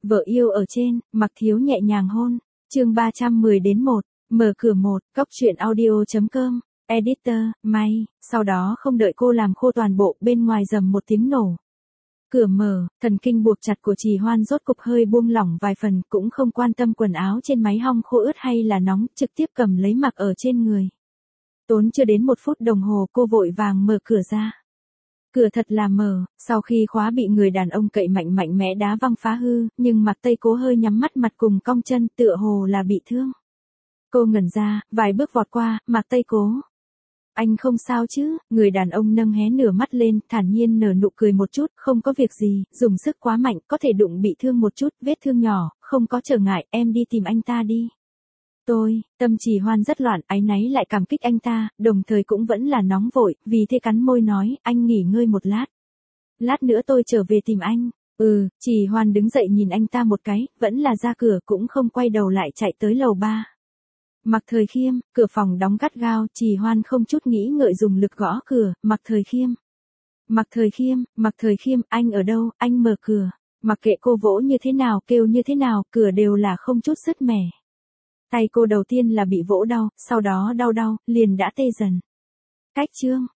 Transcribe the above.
Vợ yêu ở trên, Mặc Thiếu nhẹ nhàng hôn. Chương 310-1, mở cửa 1, cóc truyện audio.com, editor, May, sau đó không đợi cô làm khô toàn bộ, bên ngoài rầm một tiếng nổ. Cửa mở, thần kinh buộc chặt của Trì Hoan rốt cục hơi buông lỏng vài phần, cũng không quan tâm quần áo trên máy hong khô ướt hay là nóng, trực tiếp cầm lấy mặc ở trên người. Tốn chưa đến 1 phút đồng hồ cô vội vàng mở cửa ra. Cửa thật là mở, sau khi khóa bị người đàn ông cậy mạnh mẽ đá văng phá hư, nhưng Mạc Tây Cố hơi nhắm mắt mặt cùng cong chân tựa hồ là bị thương. Cô ngẩn ra, vài bước vọt qua, Mạc Tây Cố. Anh không sao chứ, người đàn ông nâng hé nửa mắt lên, thản nhiên nở nụ cười một chút, không có việc gì, dùng sức quá mạnh, có thể đụng bị thương một chút, vết thương nhỏ, không có trở ngại, em đi tìm anh ta đi. Tâm Trì Hoan rất loạn, áy náy lại cảm kích anh ta, đồng thời cũng vẫn là nóng vội, vì thế cắn môi nói, anh nghỉ ngơi một lát. Lát nữa tôi trở về tìm anh. Trì Hoan đứng dậy nhìn anh ta một cái, vẫn là ra cửa cũng không quay đầu lại chạy tới lầu 3. Mạc Thời Khiêm, cửa phòng đóng gắt gao, Trì Hoan không chút nghĩ ngợi dùng lực gõ cửa, Mạc Thời Khiêm. Mạc Thời Khiêm, anh ở đâu, anh mở cửa. Mặc kệ cô vỗ như thế nào, kêu như thế nào, cửa đều là không chút sứt mẻ. Tay cô đầu tiên là bị vỗ đau, sau đó đau, liền đã tê dần. Cách chương,